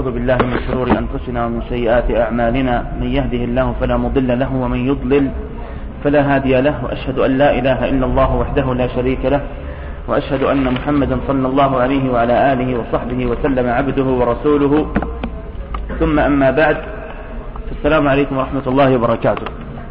ونعوذ بالله من شرور أنفسنا ومن سيئات أعمالنا، من يهده الله فلا مضل له ومن يضلل فلا هادي له، وأشهد أن لا إله إلا الله وحده لا شريك له، وأشهد أن محمدا صلى الله عليه وعلى آله وصحبه وسلم عبده ورسوله، ثم أما بعد، السلام عليكم ورحمة الله وبركاته.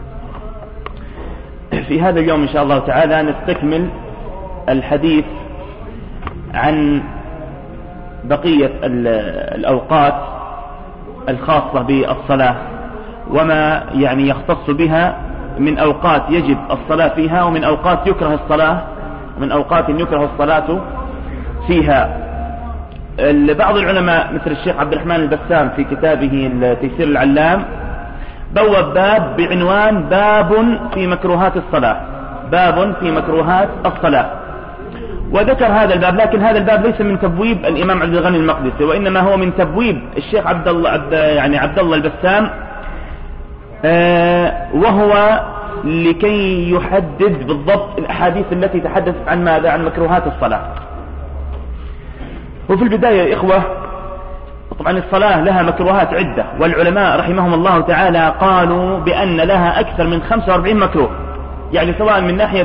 في هذا اليوم إن شاء الله تعالى نستكمل الحديث عن بقية الأوقات الخاصة بالصلاة وما يعني يختص بها من أوقات يجب الصلاة فيها ومن أوقات يكره الصلاة ومن أوقات يكره الصلاة فيها. بعض العلماء مثل الشيخ عبد الرحمن البسام في كتابه تيسير العلام بوب باب بعنوان باب في مكروهات الصلاة، باب في مكروهات الصلاة، وذكر هذا الباب، لكن هذا الباب ليس من تبويب الإمام عبد الغني المقدسي، وإنما هو من تبويب الشيخ عبد الله البسام، وهو لكي يحدد بالضبط الأحاديث التي تحدثت عن ماذا؟ عن مكروهات الصلاة. وفي البداية يا إخوة، طبعا الصلاة لها مكروهات عدة، والعلماء رحمهم الله تعالى قالوا بأن لها أكثر من 45 مكروه، يعني سواء من ناحية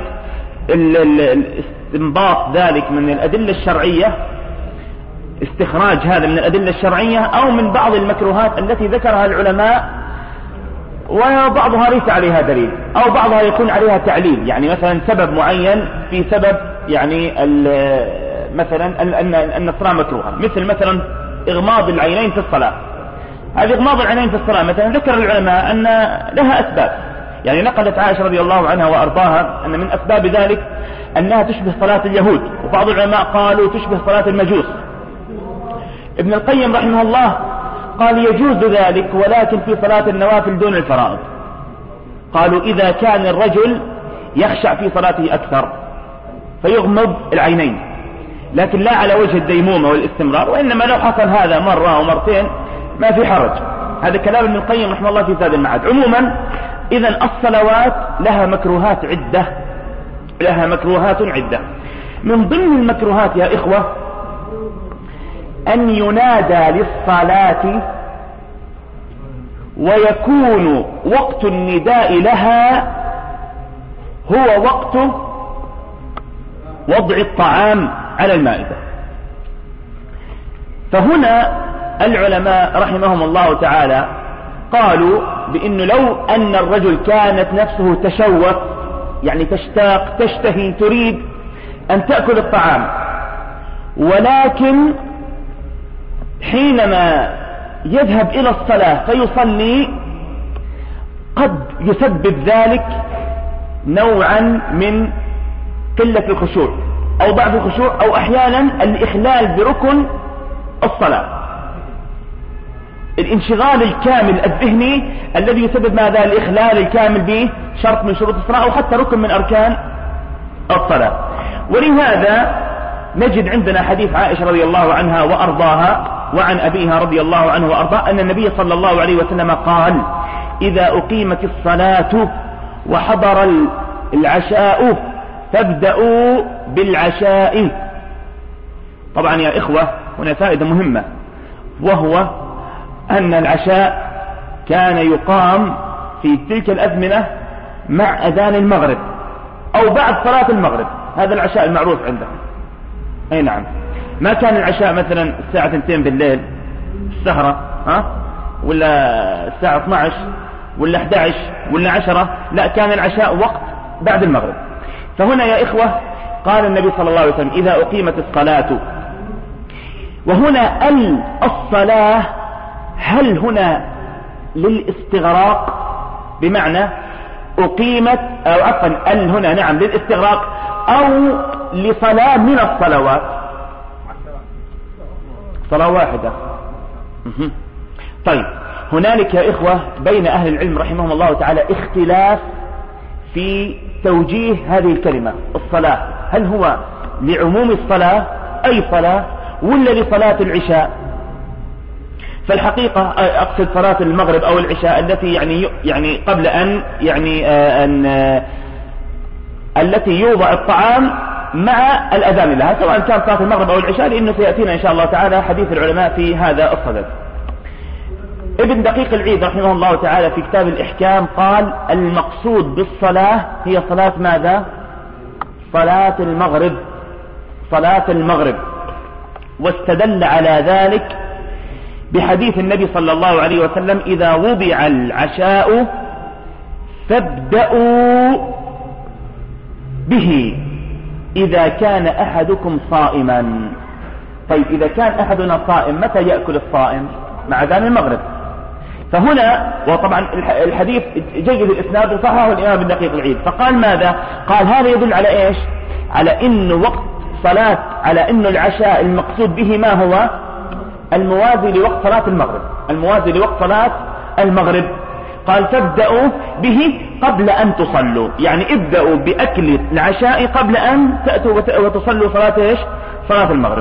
استنباط ذلك من الأدلة الشرعية، استخراج هذا من الأدلة الشرعية، أو من بعض المكروهات التي ذكرها العلماء وبعضها ليس عليها دليل، أو بعضها يكون عليها تعليل، يعني مثلا سبب معين في سبب، يعني مثلا أن الصلاة مكروهة، مثلا إغماض العينين في الصلاة. هذه إغماض العينين في الصلاة مثلا ذكر العلماء أن لها أسباب، يعني نقلت عائشة رضي الله عنها وأرضاها أن من أسباب ذلك أنها تشبه صلاة اليهود، وبعض العلماء قالوا تشبه صلاة المجوس. ابن القيم رحمه الله قال يجوز ذلك، ولكن في صلاة النوافل دون الفرائض. قالوا إذا كان الرجل يخشع في صلاته أكثر فيغمض العينين، لكن لا على وجه الديمومة والاستمرار، وإنما لو حصل هذا مرة أو مرتين ما في حرج. هذا كلام ابن القيم رحمه الله في زاد المعاد. عموما إذن الصلوات لها مكروهات عدة، لها مكروهات عدة. من ضمن المكروهات يا إخوة أن ينادى للصلاة ويكون وقت النداء لها هو وقت وضع الطعام على المائدة. فهنا العلماء رحمهم الله تعالى قالوا بأنه لو أن الرجل كانت نفسه تشوف، يعني تشتاق تشتهي تريد أن تأكل الطعام، ولكن حينما يذهب إلى الصلاة فيصلي قد يسبب ذلك نوعا من قلة الخشوع أو ضعف الخشوع، أو أحيانا الإخلال بركن الصلاة، الانشغال الكامل الذهني الذي يسبب ماذا؟ الإخلال الكامل به شرط من شروط الصلاة أو حتى ركن من أركان الصلاة. ولهذا نجد عندنا حديث عائشة رضي الله عنها وأرضاها وعن أبيها رضي الله عنه وأرضاه أن النبي صلى الله عليه وسلم قال إذا أقيمت الصلاة وحضر العشاء فابدأوا بالعشاء. طبعا يا إخوة هنا فائدة مهمة، وهو أن العشاء كان يقام في تلك الأزمنة مع أذان المغرب أو بعد صلاة المغرب، هذا العشاء المعروف عندهم. أي نعم، ما كان العشاء مثلا الساعة 2 بالليل السهرة، ولا الساعة 12 ولا 11 ولا 10، لا، كان العشاء وقت بعد المغرب. فهنا يا إخوة قال النبي صلى الله عليه وسلم إذا أقيمت الصلاة، وهنا الصلاة هل هنا للاستغراق، بمعنى أقيمت، أو عفوا هنا نعم للاستغراق، أو لصلاة من الصلوات؟ صلاة واحدة. طيب هنالك يا إخوة بين أهل العلم رحمهم الله تعالى اختلاف في توجيه هذه الكلمة الصلاة، هل هو لعموم الصلاة أي صلاة، ولا لصلاة العشاء؟ فالحقيقة أقصد صلاة المغرب أو العشاء التي يعني قبل أن التي يوضع الطعام مع الأذان لها، سواء كان صلاة المغرب أو العشاء، لأنه سيأتينا إن شاء الله تعالى حديث العلماء في هذا الصدد. ابن دقيق العيد رحمه الله تعالى في كتاب الإحكام قال المقصود بالصلاة هي صلاة ماذا؟ صلاة المغرب، صلاة المغرب. واستدل على ذلك بحديث النبي صلى الله عليه وسلم إذا وضع العشاء فابدأوا به إذا كان أحدكم صائما. طيب إذا كان أحدنا صائم متى يأكل الصائم؟ مع أذان المغرب. فهنا وطبعا الحديث جيد الإسناد وصححه الإمام ابن دقيق العيد، فقال ماذا؟ قال هذا يدل على إيش؟ على إنه وقت صلاة، على إنه العشاء المقصود به ما هو؟ الموازي لوقت صلاة المغرب، الموازي لوقت صلاة المغرب. قال فابدأوا به قبل أن تصلوا، يعني ابدأوا بأكل العشاء قبل أن تأتوا وتصلوا صلاة إيش؟ صلاة المغرب.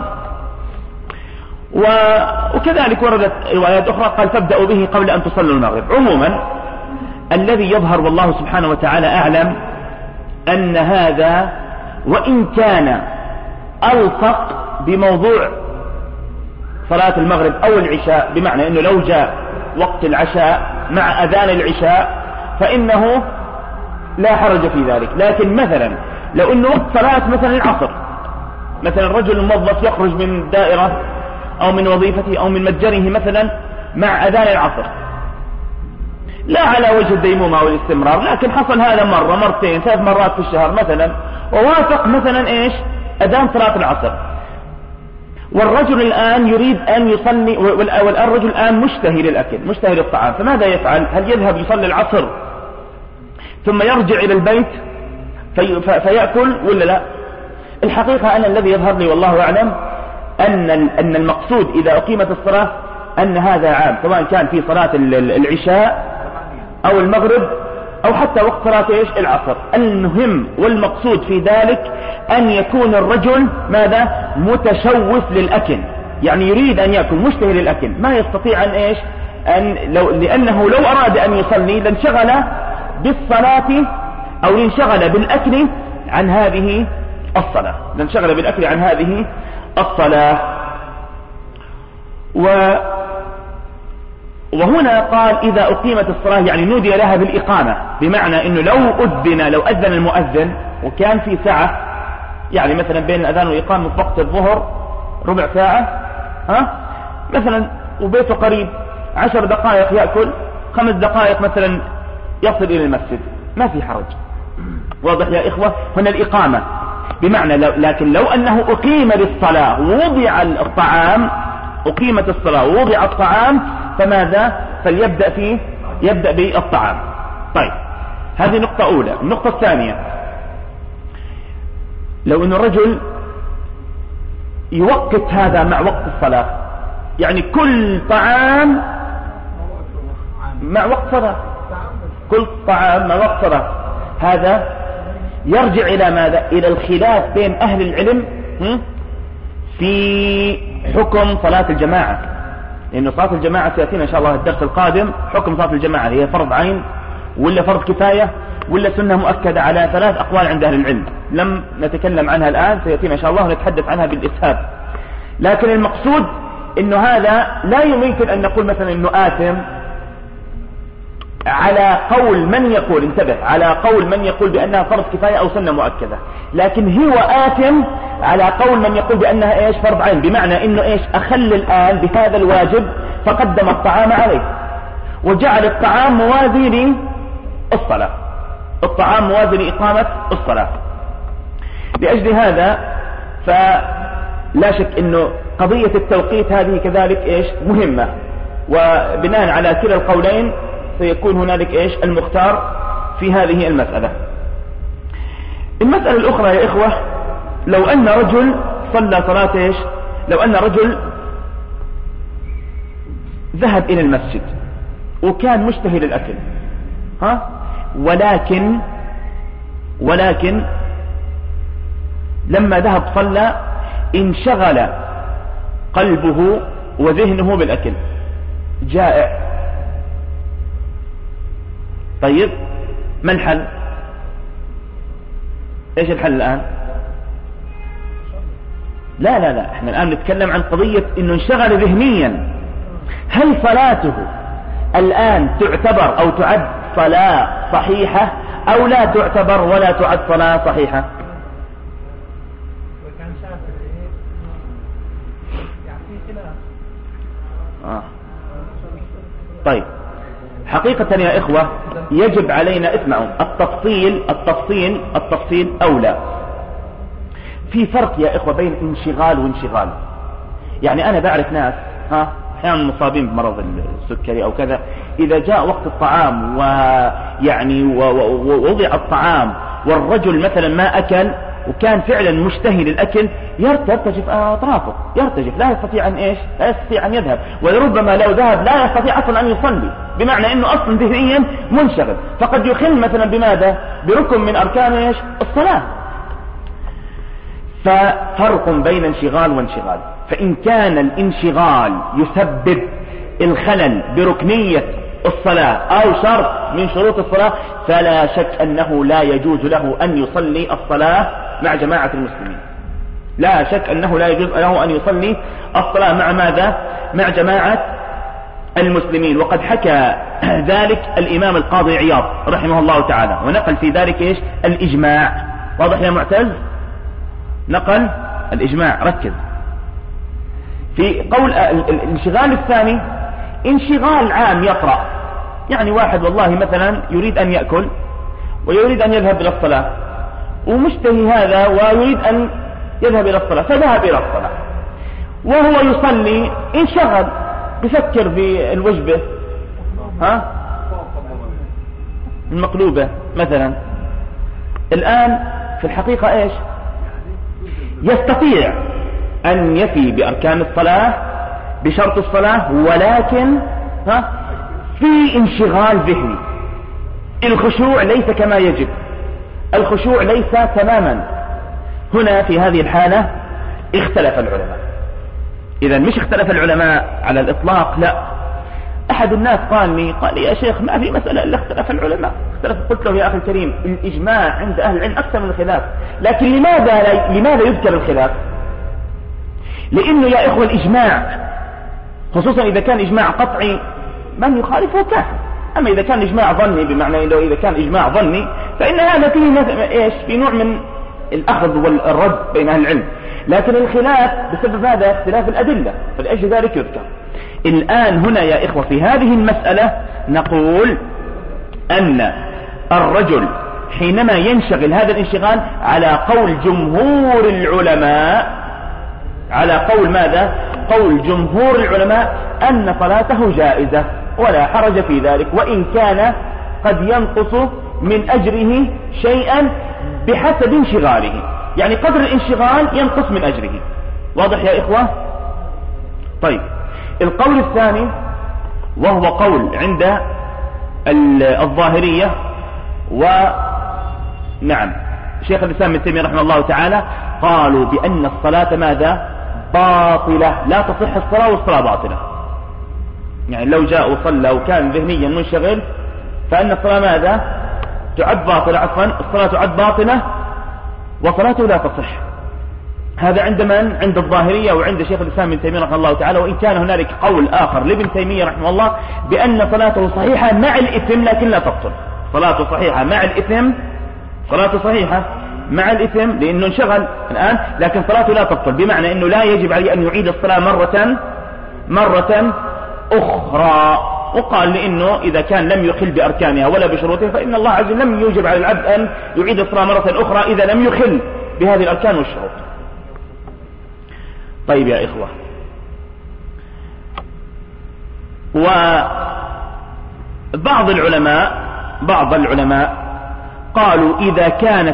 وكذلك وردت روايات أخرى قال فابدأوا به قبل أن تصلوا المغرب. عموما الذي يظهر والله سبحانه وتعالى أعلم أن هذا وإن كان ألصق بموضوع صلاة المغرب أو العشاء، بمعنى أنه لو جاء وقت العشاء مع أذان العشاء فإنه لا حرج في ذلك. لكن مثلا لو أنه وقت صلاة مثلا العصر، مثلا الرجل الموظف يخرج من الدائرة أو من وظيفته أو من متجره مثلا مع أذان العصر، لا على وجه الديمومة والاستمرار، لكن حصل هذا مرة مرتين 3 مرات في الشهر مثلا، ووافق مثلا إيش؟ أذان صلاة العصر، والرجل الآن يريد أن يصلي، والآن الرجل الآن مشتهي للأكل، مشتهي للطعام، فماذا يفعل؟ هل يذهب يصلي العصر ثم يرجع إلى البيت فيأكل ولا لا؟ الحقيقة أنا الذي يظهر لي والله أعلم أن المقصود إذا أقيمت الصلاة أن هذا عام، سواء كان في صلاة العشاء أو المغرب أو حتى وقت صلاة إيش؟ العصر. المهم والمقصود في ذلك أن يكون الرجل ماذا؟ متشوف للأكل، يعني يريد أن يأكل، مشتهي للأكل، ما يستطيع أن إيش؟ لأنه لو أراد أن يصلي لانشغل بالصلاة أو لانشغل بالأكل عن هذه الصلاة، لانشغل بالأكل عن هذه الصلاة. وهنا قال إذا أقيمت الصلاة يعني نودي لها بالإقامة، بمعنى أنه لو أذن المؤذن وكان في ساعة، يعني مثلا بين الأذان والإقامة في وقت الظهر ربع ساعة مثلا، وبيته قريب 10 دقائق يأكل، 5 دقائق مثلا يصل إلى المسجد، ما في حرج. واضح يا إخوة؟ هنا الإقامة بمعنى لكن لو أنه أقيم للصلاة ووضع الطعام، أقيمت الصلاة ووضع الطعام، فماذا؟ فليبدأ يبدأ بالطعام. طيب هذه نقطة أولى. النقطة الثانية، لو أن الرجل يوقت هذا مع وقت الصلاة، يعني كل طعام مع وقت صلاة، كل طعام مع وقت صلاة، هذا يرجع إلى ماذا؟ إلى الخلاف بين أهل العلم في حكم صلاة الجماعة، لأن صلاة الجماعة سيأتينا إن شاء الله الدرس القادم. حكم صلاة الجماعة هي فرض عين ولا فرض كفاية ولا سنة مؤكدة؟ على 3 أقوال عند أهل العلم، لم نتكلم عنها الآن، سيأتينا إن شاء الله ونتحدث عنها بالإسهاب. لكن المقصود إنه هذا لا يمكن أن نقول مثلا إنه آثم على قول من يقول، انتبه، على قول من يقول بأنها فرض كفاية أو سنة مؤكدة، لكن هو آثم على قول من يقول بأنها إيش؟ فرض عين، بمعنى إنه إيش؟ أخل الآن بهذا الواجب فقدم الطعام عليه وجعل الطعام موازي للصلاة، الطعام موازي لإقامة الصلاة. لأجل هذا فلا شك إنه قضية التوقيت هذه كذلك إيش؟ مهمة، وبناء على كلا القولين سيكون هنالك إيش؟ المختار في هذه المسألة. المسألة الأخرى يا إخوة، لو أن رجل صلى صلاة إيش؟ لو أن رجل ذهب إلى المسجد وكان مشتهي للأكل، ولكن لما ذهب صلى انشغل قلبه وذهنه بالأكل، جائع. طيب ما الحل؟ ايش الحل الآن؟ لا احنا الآن نتكلم عن قضية انه انشغل ذهنيا. هل صلاته الآن تعتبر أو تعد صلاة صحيحة أو لا تعتبر ولا تعد صلاة صحيحة؟ طيب، حقيقة يا إخوة يجب علينا، اسمعوا، التفصيل أولى. في فرق يا إخوة بين انشغال وانشغال. يعني أنا بعرف ناس أحيانا مصابين بمرض السكري أو كذا، إذا جاء وقت الطعام ويعني ووضع الطعام والرجل مثلا ما أكل وكان فعلا مشتهي للأكل، يرتجف أطرافه، لا يستطيع أن يذهب، ولربما لو ذهب لا يستطيع أصلا أن يصلي، بمعنى أنه أصلا ذهنيا منشغل، فقد يخل مثلا بماذا؟ بركن من أركان الصلاة. ففرق بين انشغال وانشغال. فإن كان الانشغال يسبب الخلل بركنية الصلاة أو شرط من شروط الصلاة، فلا شك أنه لا يجوز له أن يصلي الصلاة مع جماعة المسلمين. لا شك أنه لا يجوز له أن يصلي الصلاة مع ماذا؟ مع جماعة المسلمين. وقد حكى ذلك الإمام القاضي عياض رحمه الله تعالى، ونقل في ذلك الإجماع. واضح يا معتز؟ نقل الإجماع. ركز في قول الانشغال الثاني، انشغال عام يقرأ. يعني واحد والله مثلا يريد أن يأكل ويريد أن يذهب إلى الصلاة، ومشتهي هذا ويريد أن يذهب إلى الصلاة، فذهب إلى الصلاة وهو يصلي انشغل بفكر بالوجبة المقلوبة مثلا. الآن في الحقيقة يستطيع أن يفي بأركان الصلاة بشرط الصلاة، ولكن في انشغال ذهني. الخشوع ليس كما يجب، الخشوع ليس تماما. هنا في هذه الحالة اختلف العلماء. إذا مش اختلف العلماء على الإطلاق، لا. أحد الناس قال لي يا شيخ ما في مسألة إلا اختلف العلماء. قلت له يا أخي الكريم، الإجماع عند أهل العلم أكثر من الخلاف، لكن لماذا يذكر الخلاف؟ لأنه يا إخوة الإجماع خصوصا إذا كان إجماع قطعي من يخالفه كافر. أما إذا كان إجماع ظني، بمعنى إذا كان إجماع ظني فإن هذا فيه في نوع من الأخذ والرد بين أهل العلم. لكن الخلاف بسبب هذا اختلاف الأدلة، فلأجل ذلك يذكر. الآن هنا يا إخوة في هذه المسألة نقول أن الرجل حينما ينشغل هذا الانشغال على قول جمهور العلماء، على قول ماذا؟ قول جمهور العلماء أن صلاته جائزة ولا حرج في ذلك، وإن كان قد ينقص من أجره شيئا بحسب انشغاله. يعني قدر الانشغال ينقص من أجره. واضح يا إخوة؟ طيب، القول الثاني وهو قول عند الظاهرية، ونعم شيخ الإسلام ابن تيمية رحمه الله تعالى، قالوا بأن الصلاة ماذا؟ باطلة، لا تصح الصلاة والصلاة باطلة. يعني لو جاء وصلى وكان ذهنيا منشغل فإن الصلاة ماذا؟ تعد باطلة، عفوا الصلاة تعد باطلة وصلاته لا تصح. هذا عند من؟ عند الظاهرية وعند شيخ الإسلام ابن تيمية رحمه الله تعالى. وإن كان هنالك قول آخر لابن تيمية رحمه الله بأن صلاته صحيحة مع الإثم لكن لا تبطل. صلاته صحيحة مع الإثم، صلاته صحيحة مع الإثم لأنه انشغل الآن، لكن صلاته لا تبطل، بمعنى أنه لا يجب عليه أن يعيد الصلاة مرة أخرى. وقال لأنه إذا كان لم يخل بأركانها ولا بشروطها فإن الله عز وجل لم يوجب على العبد أن يعيد الصلاة مرة أخرى إذا لم يخل بهذه الأركان والشروط. طيب يا إخوة، وبعض العلماء قالوا إذا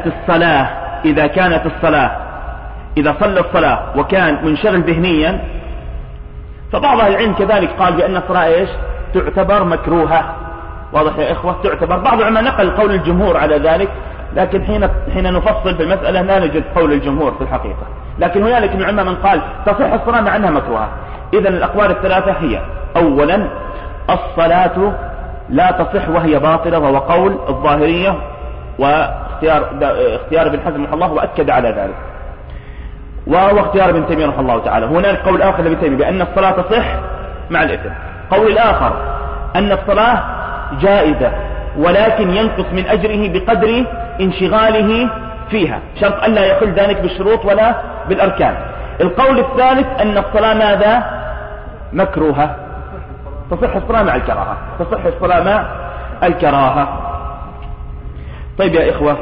صلى الصلاة وكان منشغل ذهنيا، فبعض أهل العلم كذلك قال بأن الصلاة تعتبر مكروهة. واضح يا إخوة؟ تعتبر. بعض العلماء نقل قول الجمهور على ذلك، لكن حين نفصل في المسألة لا نجد قول الجمهور في الحقيقة. لكن هنالك من العلماء من قال تصح الصلاة مع أنها مكروهة. إذن الأقوال الثلاثة هي: أولا الصلاة لا تصح وهي باطلة، وهو قول الظاهرية واختيار ابن حزم رحمه الله وأكد على ذلك، وهو اختيار ابن تيمية رحمه الله تعالى. هنالك قول آخر لابن تيمية بأن الصلاة تصح مع الإثم. قول الآخر أن الصلاة جائزة ولكن ينقص من أجره بقدر انشغاله فيها، شرط أن لا يخل ذلك بالشروط ولا بالأركان. القول الثالث أن الصلاة ماذا؟ مكروهة، تصح الصلاة مع الكراهة، تصح الصلاة مع الكراهة. طيب يا إخوة،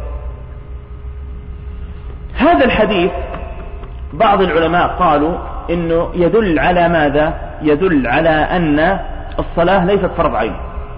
هذا الحديث بعض العلماء قالوا إنه يدل على ماذا؟ يدل على أن الصلاة ليست فرض عين،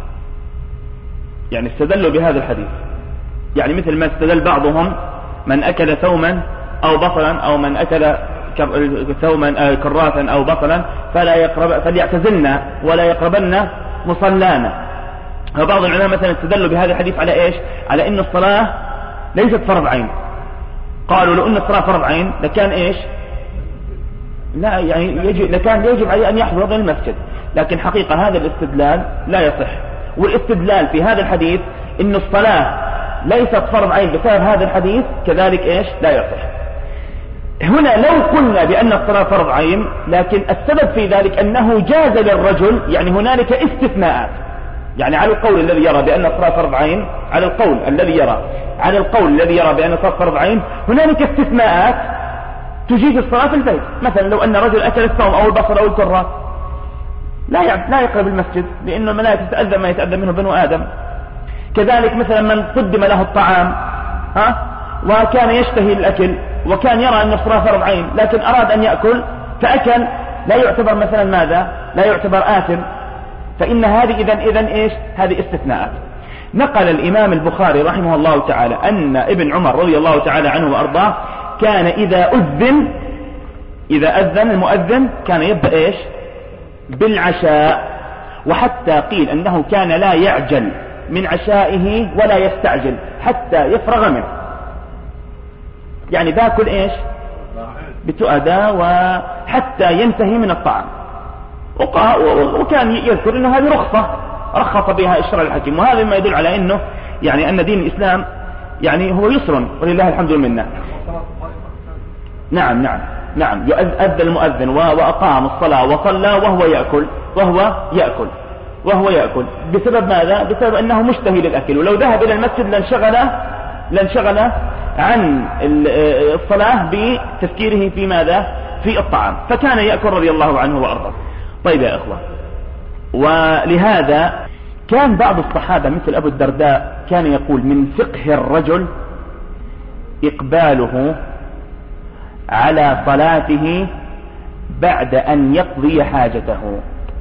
يعني استدلوا بهذا الحديث، يعني مثل ما استدل بعضهم من أكل ثوما أو بصلا أو من أكل ثوما كراثا أو بصلا فليعتزلنا ولا يقربن مصلانا. فبعض العلماء مثلا استدلوا بهذا الحديث على إيش؟ على إن الصلاة ليست فرض عين. قالوا لو أن الصلاة فرض عين لكان إيش؟ لا يعني لكان يجب عليه أن يحضر المسجد، لكن حقيقة هذا الاستدلال لا يصح. والاستدلال في هذا الحديث إن الصلاة ليست فرض عين بسبب هذا الحديث كذلك إيش؟ لا يصح. هنا لو قلنا بأن الصلاة فرض عين، لكن السبب في ذلك أنه جاز للرجل، يعني هنالك استثناءات، يعني على القول الذي يرى بأن الصلاة فرض عين، على القول الذي يرى بأن الصلاة فرض عين هنالك استثناءات تجيز الصلاة في البيت. مثلا لو أن رجل أكل الثوم أو البصل أو الكراث لا يقرب المسجد، لأن الملائكة تتأذى ما يتأذى منه بنو آدم. كذلك مثلا من قدم له الطعام وكان يشتهي الأكل وكان يرى أن الصلاة فرض عين لكن أراد أن يأكل فأكل، لا يعتبر مثلا ماذا؟ لا يعتبر آثم. فإن هذه إذن إيش؟ هذه استثناءات. نقل الإمام البخاري رحمه الله تعالى أن ابن عمر رضي الله تعالى عنه وأرضاه كان إذا أذن المؤذن كان يبدأ إيش؟ بالعشاء، وحتى قيل أنه كان لا يعجل من عشائه ولا يستعجل حتى يفرغ منه، يعني باكل إيش؟ بتؤدى وحتى ينتهي من الطعام. وكان يذكر أنه هذه رخص بها الشرع الحكيم، وهذا ما يدل على أنه يعني أن دين الإسلام يعني هو يسر ولله الحمد والمنة. نعم يؤذن المؤذن وأقام الصلاة وصلى وهو يأكل بسبب ماذا؟ بسبب أنه مشتهي للأكل، ولو ذهب إلى المسجد لانشغل عن الصلاة بتفكيره في ماذا؟ في الطعام، فكان يأكل رضي الله عنه وأرضاه. طيب يا إخوة، ولهذا كان بعض الصحابة مثل أبو الدرداء كان يقول من فقه الرجل إقباله على صلاته بعد أن يقضي حاجته،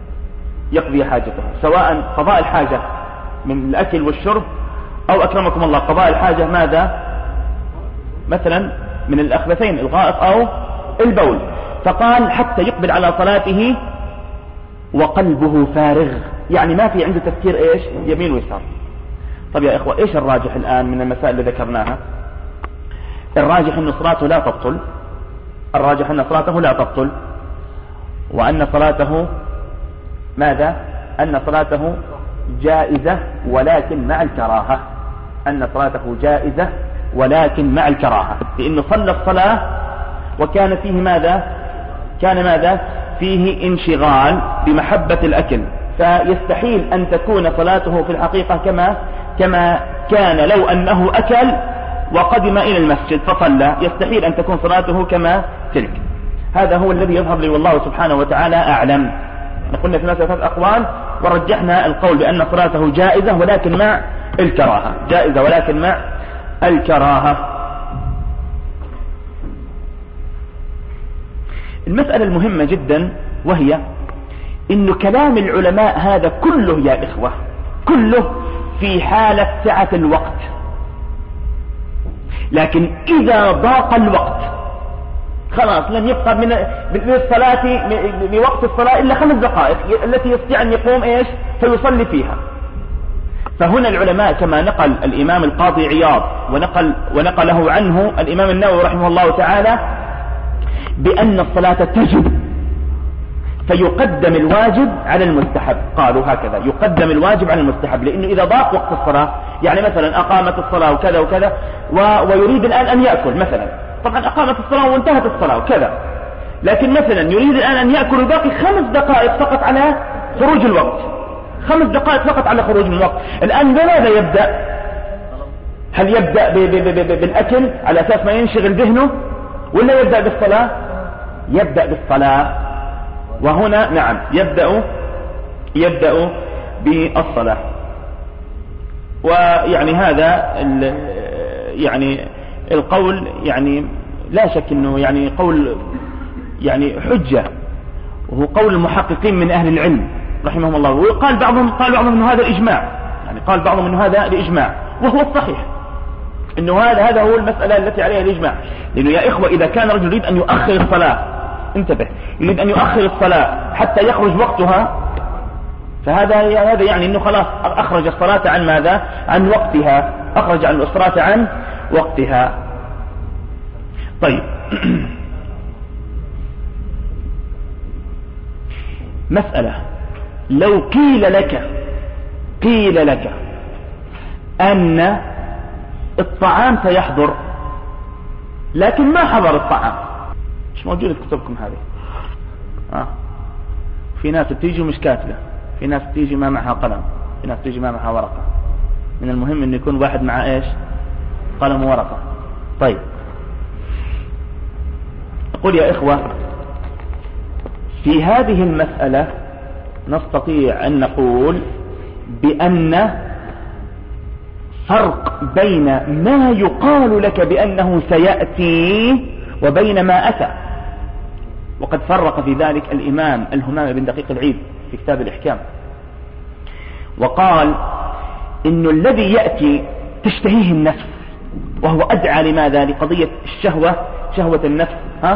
سواء قضاء الحاجة من الأكل والشرب أو أكرمكم الله قضاء الحاجة ماذا؟ مثلا من الأخبثين الغائط أو البول، فقال حتى يقبل على صلاته وقلبه فارغ، يعني ما في عنده تفكير إيش؟ يمين ويسار. طب يا إخوة، إيش الراجح الآن من المسائل اللي ذكرناها؟ الراجح أن صلاته لا تبطل، وأن صلاته ماذا؟ أن صلاته جائزة ولكن مع الكراهة، لأنه صلى الصلاة وكان فيه ماذا؟ فيه انشغال بمحبة الأكل، فيستحيل أن تكون صلاته في الحقيقة كما كان لو أنه أكل وقدم إلى المسجد فصلى، يستحيل أن تكون صلاته كما تلك. هذا هو الذي يظهر لي والله سبحانه وتعالى أعلم. قلنا في ثلاثة أقوال ورجحنا القول بأن صلاته جائزة ولكن مع الكراهة. المسألة المهمة جدا وهي إن كلام العلماء هذا كله يا إخوة كله في حالة سعة الوقت، لكن إذا ضاق الوقت خلاص لن يبقى من لوقت الصلاة إلا 5 دقائق التي يستطيع أن يقوم إيش فيصلي فيها. فهنا العلماء كما نقل الإمام القاضي عياض ونقله عنه الإمام النووي رحمه الله تعالى بأن الصلاة تجب، فيقدم الواجب على المستحب. قالوا هكذا يقدم الواجب على المستحب، لأنه إذا ضاق وقت الصلاة، يعني مثلا أقامت الصلاة وكذا وكذا ويريد الآن أن يأكل مثلا، طبعا أقامت الصلاة وانتهت الصلاة وكذا، لكن مثلا يريد الآن أن يأكل باقي 5 دقائق فقط على خروج الوقت، 5 دقائق فقط على خروج من الوقت. الآن بماذا يبدأ؟ هل يبدأ بالأكل على أساس ما ينشغل ذهنه، ولا يبدأ بالصلاة؟ يبدأ بالصلاة. وهنا نعم يبدأ بالصلاة. ويعني هذا يعني القول يعني لا شك انه يعني قول يعني حجة، وهو قول المحققين من اهل العلم رحمهم الله. وقال بعضهم انه هذا الاجماع، يعني قال بعضهم انه هذا الاجماع، وهو الصحيح انه هذا هو المسألة التي عليها الاجماع. لانه يا اخوة اذا كان رجل يريد ان يؤخر الصلاة، انتبه، يريد ان يؤخر الصلاة حتى يخرج وقتها، فهذا يعني انه خلاص اخرج الصلاة عن ماذا؟ عن وقتها، اخرج عن الصلاة عن وقتها. طيب مسألة، لو قيل لك ان الطعام سيحضر لكن ما حضر الطعام، مش موجودة في كتبكم هذه. في ناس بتيجي مش كاتبة، في ناس بتيجي ما معها قلم، في ناس بتيجي ما معها ورقة. من المهم ان يكون واحد مع ايش؟ قلم وورقة. طيب أقول يا إخوة، في هذه المسألة نستطيع أن نقول بأن فرق بين ما يقال لك بأنه سيأتي وبين ما أتى. وقد فرق في ذلك الإمام الهمام بن دقيق العيد في كتاب الإحكام، وقال إنه الذي يأتي تشتهيه النفس، وهو أدعى لماذا؟ لقضية الشهوة، شهوة النفس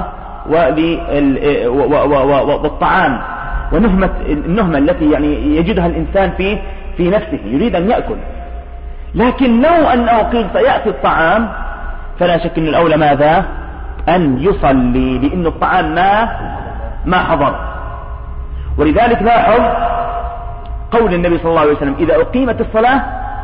والطعام ونهمة النهمة التي يعني يجدها الإنسان في نفسه، يريد أن يأكل. لكن لو أنه قيل سيأتي الطعام فلا شك أن الأولى ماذا؟ أن يصلي، لأن الطعام ما حضر. ولذلك لاحظ قول النبي صلى الله عليه وسلم: إذا أقيمت الصلاة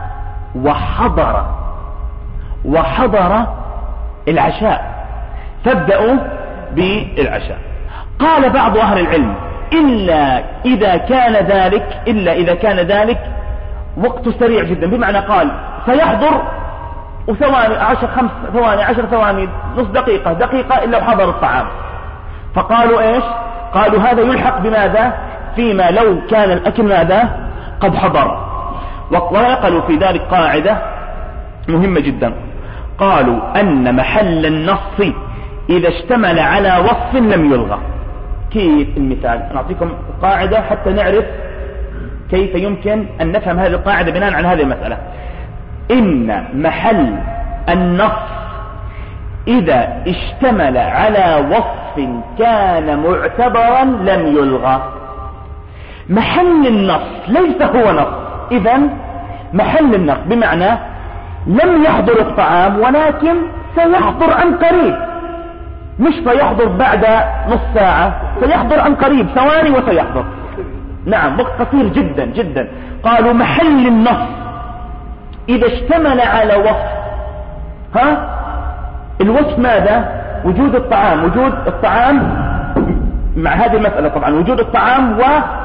وحضر العشاء فابدأوا بالعشاء. قال بعض أهل العلم: إلا إذا كان ذلك وقت سريع جدا، بمعنى قال سيحضر وثواني 5 ثواني 10 ثواني نص دقيقة إلا وحضر الطعام. فقالوا إيش؟ قالوا هذا يلحق بماذا؟ فيما لو كان الأكل ماذا؟ قد حضر. ونقلوا في ذلك قاعدة مهمة جدا، قالوا أن محل النص إذا اشتمل على وصف لم يلغى. كيف المثال؟ نعطيكم قاعدة حتى نعرف كيف يمكن أن نفهم هذه القاعدة بناء على هذه المسألة. إن محل النص إذا اشتمل على وصف كان معتبرا لم يلغى. محل النص ليس هو نص، إذن محل النص بمعنى لم يحضر الطعام ولكن سيحضر عن قريب، مش سيحضر بعد نص ساعة، سيحضر عن قريب ثواني وسيحضر. نعم، وقت قصير جدا جدا. قالوا محل النص إذا اشتمل على وصف، الوصف ماذا؟ وجود الطعام مع هذه المسألة طبعا، وجود الطعام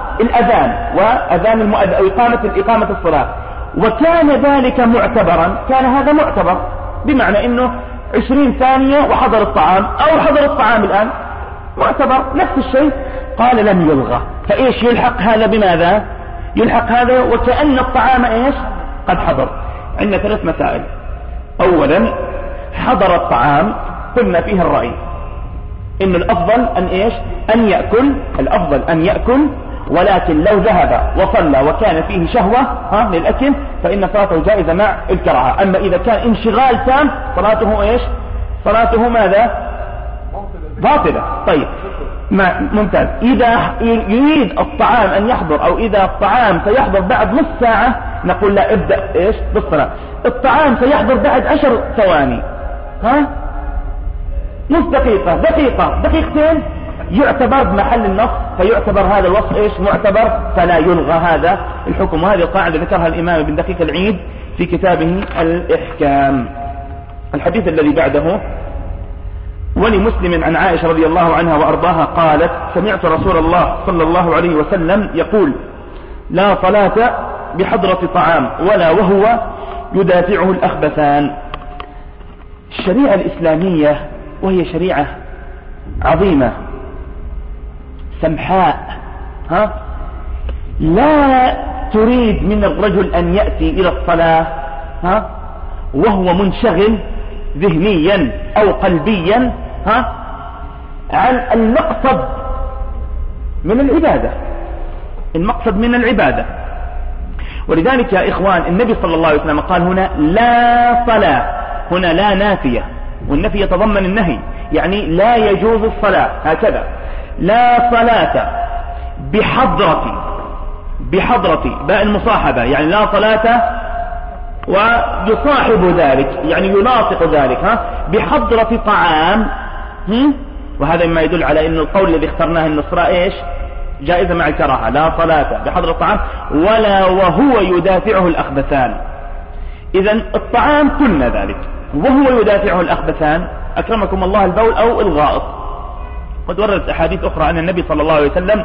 وأذان إقامة الصلاة، وكان ذلك معتبرا، كان هذا معتبر بمعنى انه 20 ثانية وحضر الطعام، او حضر الطعام الآن، معتبر نفس الشيء. قال لم يلغى. فايش يلحق هذا بماذا؟ يلحق هذا وكأن الطعام ايش؟ قد حضر. عندنا 3 مسائل. اولا، حضر الطعام، قلنا فيه الرأي ان الافضل ان ايش؟ ان يأكل، الافضل ان يأكل، ولكن لو ذهب وصلى وكان فيه شهوة للأكل فإن صلاته جائزة مع الكراهة. أما إذا كان انشغال تام صلاته إيش؟ صلاته ماذا؟ باطلة. طيب ممتاز. إذا يريد الطعام أن يحضر، أو إذا الطعام سيحضر بعد نص ساعة، نقول لا، ابدأ إيش؟ بالصلاة. الطعام سيحضر بعد 10 ثواني، نص دقيقتين، يعتبر بمحل النص، فيعتبر هذا الوصف ايش؟ معتبر، فلا يلغى هذا الحكم. وهذه القاعدة ذكرها الإمام ابن دقيق العيد في كتابه الإحكام. الحديث الذي بعده: ولمسلم عن عائشة رضي الله عنها وأرضاها قالت: سمعت رسول الله صلى الله عليه وسلم يقول: لا صلاة بحضرة طعام ولا وهو يدافعه الأخبثان. الشريعة الإسلامية وهي شريعة عظيمة سمحاء لا تريد من الرجل أن يأتي إلى الصلاة وهو منشغل ذهنيا أو قلبيا عن المقصد من العبادة، المقصد من العبادة. ولذلك يا إخوان النبي صلى الله عليه وسلم قال هنا لا صلاة، هنا لا نافية، والنفي يتضمن النهي، يعني لا يجوز الصلاة، هكذا لا صلاة بحضرة باء المصاحبة، يعني لا صلاة ويصاحب ذلك يعني يلاصق ذلك بحضرة طعام. وهذا مما يدل على أن القول الذي اخترناه النصراء إيش جائزة مع الكراهة، لا صلاة بحضرة طعام ولا وهو يدافعه الأخبثان. إذن الطعام قلنا ذلك، وهو يدافعه الأخبثان أكرمكم الله البول أو الغائط. قد وردت أحاديث أخرى أن النبي صلى الله عليه وسلم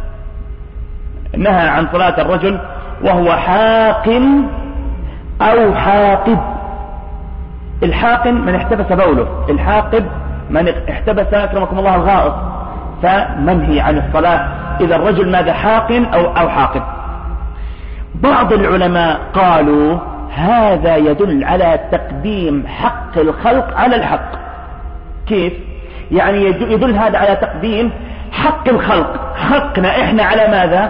نهى عن صلاة الرجل وهو حاقن أو حاقب. الحاقن من احتبس بوله، الحاقب من احتبس أكرمكم الله الغائط، فمنهي عن الصلاة إذا الرجل ماذا حاقن أو حاقب. بعض العلماء قالوا هذا يدل على تقديم حق الخلق على الحق. كيف؟ يعني يدل هذا على تقديم حق الخلق، حقنا إحنا على ماذا؟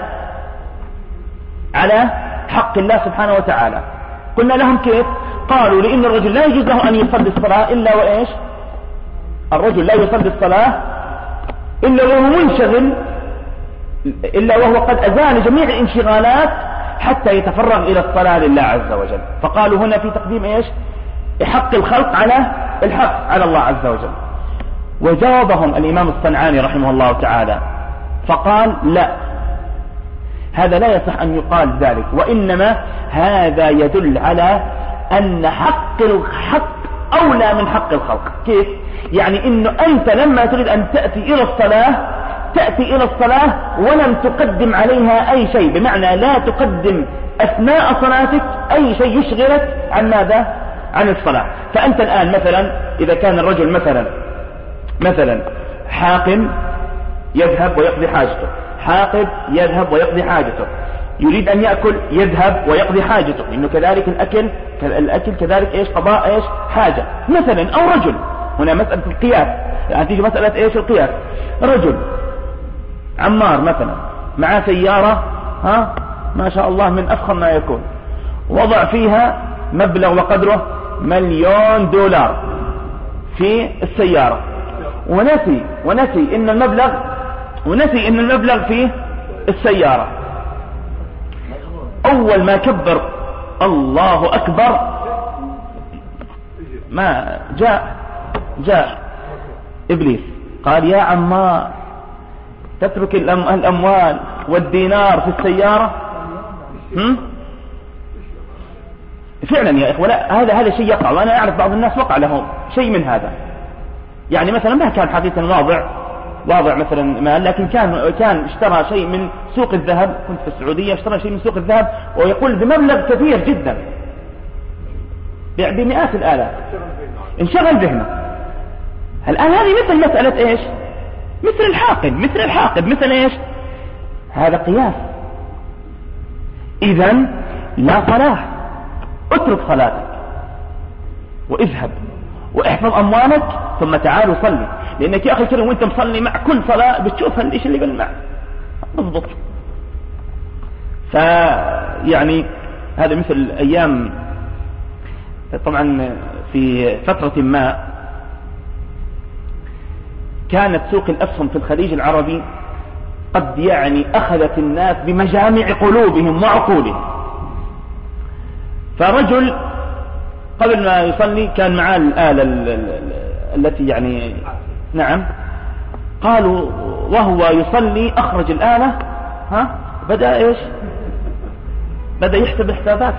على حق الله سبحانه وتعالى. قلنا لهم كيف؟ قالوا لأن الرجل لا يجوز له أن يصلي الصلاة إلا وإيش؟ الرجل لا يصلي الصلاة إلا وهو منشغل، إلا وهو قد أزال جميع الانشغالات حتى يتفرغ إلى الصلاة لله عز وجل. فقالوا هنا في تقديم إيش؟ حق الخلق على الحق على الله عز وجل. وجاوبهم الإمام الصنعاني رحمه الله تعالى فقال لا، هذا لا يصح أن يقال ذلك، وإنما هذا يدل على أن حق الحق أولى من حق الخلق. كيف؟ يعني إنه أنت لما تريد أن تأتي إلى الصلاة ولم تقدم عليها أي شيء، بمعنى لا تقدم أثناء صلاتك أي شيء يشغلك عن ماذا؟ عن الصلاة. فأنت الآن مثلا إذا كان الرجل مثلا حاقن يذهب ويقضي حاجته، حاقب يذهب ويقضي حاجته، يريد أن يأكل يذهب ويقضي حاجته، إنه كذلك الأكل كذلك إيش؟ قضاء إيش؟ حاجة مثلا. أو رجل، هنا مسألة القياس، يعني تيجي مسألة إيش؟ القياس. رجل عمار مثلا مع سيارة ما شاء الله من أفخم ما يكون، وضع فيها مبلغ وقدره $1,000,000 في السيارة، ونسي إن المبلغ في السيارة. أول ما كبر الله أكبر ما جاء إبليس قال يا عمار تترك الأموال والدينار في السيارة. فعلا يا إخوة، لا هذا شيء يقع، وأنا أعرف بعض الناس وقع لهم شيء من هذا. يعني مثلا ما كان حديثا واضع مثلا مال، لكن كان اشترى شيء من سوق الذهب، كنت في السعودية، اشترى شيء من سوق الذهب ويقول بمبلغ كثير جدا بمئات الآلاف، انشغل ذهنه. الآن هذه مثل مسألة ايش؟ مثل الحاقد مثل ايش؟ هذا قياس. إذن لا صلاة، اترك صلاتك واذهب واحفظ أموالك ثم تعالوا صلي، لأنك يا أخي الكريم وانت مصلي مع كل صلاة بتشوف الإيش اللي بالمعنى بالضبط. فيعني هذا مثل أيام، طبعا في فترة ما كانت سوق الأسهم في الخليج العربي قد يعني أخذت الناس بمجامع قلوبهم وعقولهم. فرجل قبل ما يصلي كان معاه الآلة التي يعني نعم، قالوا وهو يصلي أخرج الآلة بدأ إيش؟ بدأ يحسب حسابات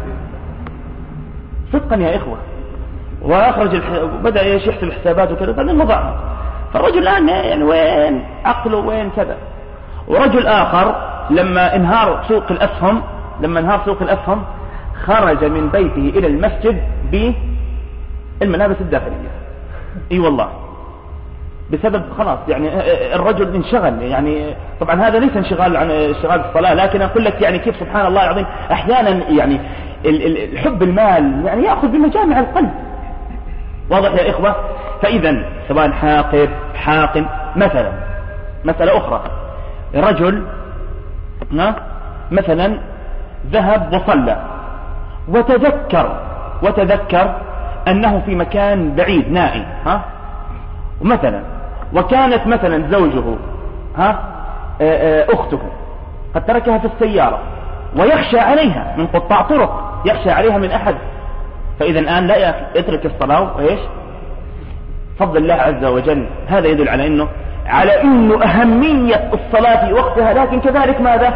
صدقا يا إخوة، وأخرج بدأ إيش؟ يحسب حسابات وكذا، بعدين وضعها. فالرجل الآن يعني وين عقله وين كذا. ورجل آخر لما انهار سوق الأسهم خرج من بيته إلى المسجد بالملابس الداخلية. اي والله، بسبب خلاص يعني الرجل انشغل. يعني طبعا هذا ليس انشغال عن الصلاة، لكن اقول لك يعني كيف سبحان الله العظيم احيانا يعني الحب المال يعني يأخذ بمجامع القلب. واضح يا إخوة؟ فإذا سواء حاقن مثلا، مسألة أخرى، رجل مثلا ذهب وصلى وتذكر أنه في مكان بعيد نائي مثلا، وكانت مثلا زوجه أخته قد تركها في السيارة ويخشى عليها من قطاع طرق، يخشى عليها من أحد. فإذا الآن لا يترك الصلاة وإيش؟ فضل الله عز وجل. هذا يدل على أنه أهمية الصلاة في وقتها. لكن كذلك ماذا؟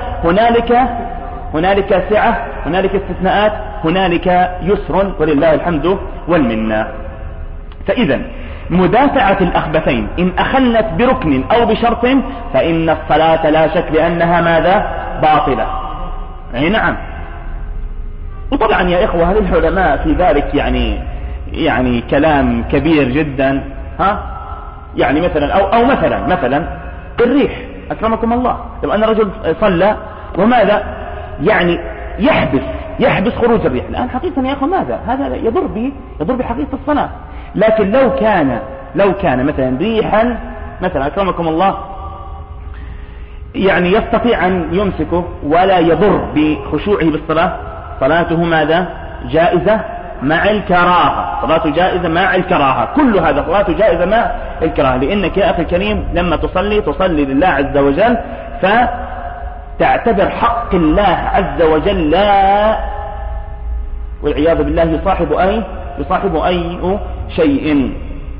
هنالك سعة، هنالك استثناءات، هنالك يسر، ولله الحمد والمنة. فإذا مدافعة الأخبثين إن أخلت بركن أو بشرط فإن الصلاة لا شك بأنها ماذا؟ باطلة. أي نعم. وطبعا يا إخوة للعلماء في ذلك يعني كلام كبير جدا. يعني مثلا أو مثلا الريح، أكرمكم الله، لو أن رجل صلى وماذا يعني يحبس خروج الريح، الآن حقيقة يا إخوة ماذا؟ هذا يضر بحقيقة الصلاة. لكن لو كان مثلا ريحا مثلا أكرمكم الله يعني يستطيع أن يمسكه ولا يضر بخشوعه بالصلاة، صلاته ماذا؟ جائزة مع الكراهة. صلاته جائزة مع الكراهة، كل هذا صلاته جائزة مع الكراهة. لأنك يا أخي الكريم لما تصلي لله عز وجل فتعتبر حق الله عز وجل لا والعياذ بالله يصاحب أي شيء.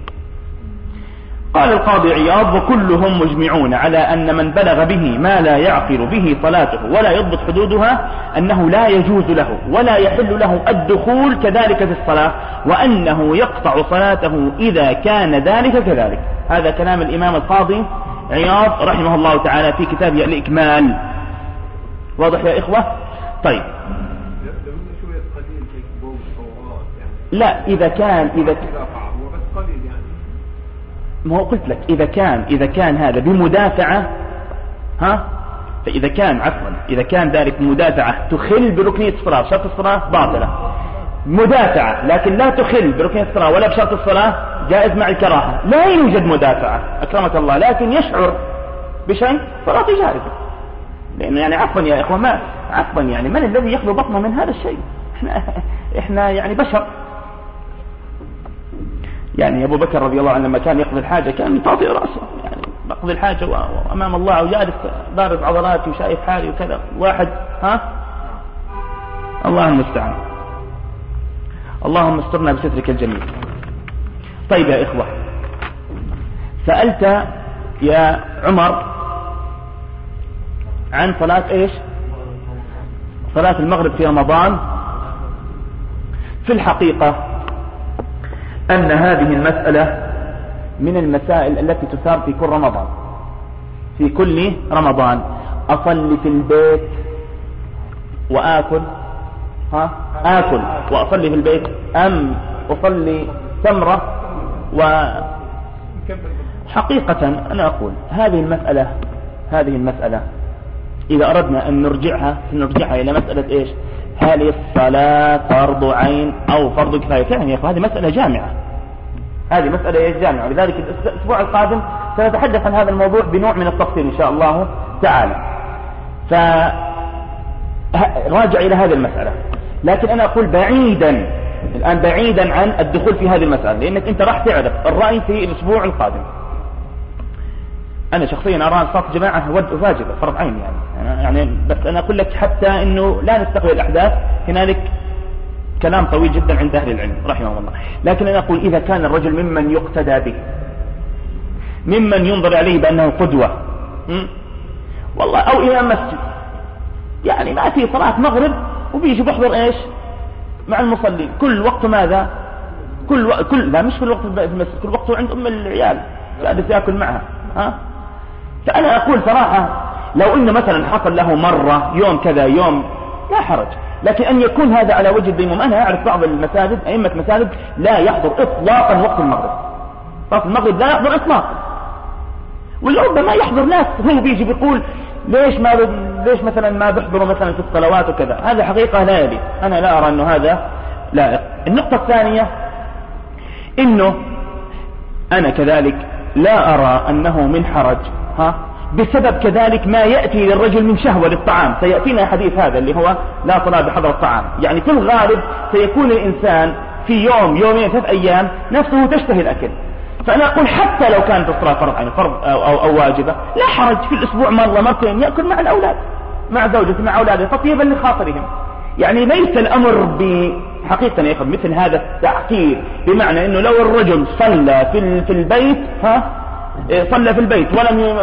قال القاضي عياض: وكلهم مجمعون على أن من بلغ به ما لا يعقل به صلاته ولا يضبط حدودها أنه لا يجوز له ولا يحل له الدخول كذلك في الصلاة، وأنه يقطع صلاته إذا كان ذلك كذلك. هذا كلام الإمام القاضي عياض رحمه الله تعالى في كتابه الإكمال. واضح يا إخوة؟ طيب، لا ما هو قلت لك إذا كان هذا بمدافعة إذا كان ذلك مدافعة تخل بركنية الصلاة، شرط الصلاة باطلة، مدافعة لكن لا تخل بركنية الصلاة ولا بشرط الصلاة، جائز مع الكراهة. لا يوجد مدافعة أكرمك الله، لكن يشعر بشيء، صلاة جائزة. لأنه يعني عفوا يا إخوة يعني من الذي يخلو بطنه من هذا الشيء؟ إحنا يعني بشر. يعني أبو بكر رضي الله عنه لما كان يقضي الحاجة كان يطاطئ رأسه، يعني بقضي الحاجة وأمام الله وجالس ضارب عضلاتي وشايف حالي وكذا، واحد الله المستعان. اللهم استرنا بسترك الجميل. طيب يا إخوة، سألت يا عمر عن صلاة إيش؟ صلاة المغرب في رمضان. في الحقيقة أن هذه المسألة من المسائل التي تثار في كل رمضان. أصلي في البيت وآكل آكل وأصلي في البيت، أم أصلي تمرة؟ وحقيقة أنا أقول هذه المسألة إذا أردنا أن نرجعها إلى مسألة إيش؟ هل الصلاة فرض عين أو فرض كفاية؟ كان يا أخوة هذه مسألة جامعة، هذه مسألة جامعة. لذلك الأسبوع القادم سنتحدث عن هذا الموضوع بنوع من التفصيل إن شاء الله تعالى، فراجع إلى هذه المسألة. لكن أنا أقول بعيدا عن الدخول في هذه المسألة، لأنك أنت راح تعرف الرأي في الأسبوع القادم. أنا شخصيا أرى صلاة جماعة واجبة فرض عين يعني بس أنا أقول لك حتى إنه لا نستقبل الأحداث، هنالك كلام طويل جدا عند أهل العلم رحمه الله. لكن أنا أقول إذا كان الرجل ممن يقتدى به، ممن ينظر عليه بأنه قدوة والله، أو إمام مسجد، يعني ما في صلاة مغرب وبيجي بحضر إيش مع المصلين كل وقت، ماذا لا مش كل وقت في المسجد، كل وقت عند أم العيال قاعد يأكل معها. فأنا أقول صراحة لو انه مثلا حصل له مرة يوم كذا يوم لا حرج، لكن ان يكون هذا على وجه الديموم. انا اعرف بعض المساجد، ائمة مساجد لا يحضر اطلاقا وقت المغرب، وقت المغرب لا يحضر اطلاقا، ولربما يحضر ناس هو بيجي بيقول ليش مثلا ما بيحضروا مثلا في الصلوات وكذا. هذا حقيقة لا يليق، انا لا ارى انه هذا لائق. النقطة الثانية انه انا كذلك لا ارى انه من حرج بسبب كذلك ما يأتي للرجل من شهوة للطعام. سيأتينا حديث هذا اللي هو لا صلاة بحضر الطعام. يعني في الغالب سيكون الإنسان في يوم يومين 3 أيام نفسه تشتهي الأكل، فأنا أقول حتى لو كانت الصلاة فرض يعني فرض أو واجبة لا حرج في الأسبوع مرة مرتين يأكل مع الأولاد، مع زوجته، مع أولاده، تطيبا لخاطرهم. يعني ليس الأمر بحقيقة يا إخوة مثل هذا التعقيد، بمعنى أنه لو الرجل صلى في البيت صلى في البيت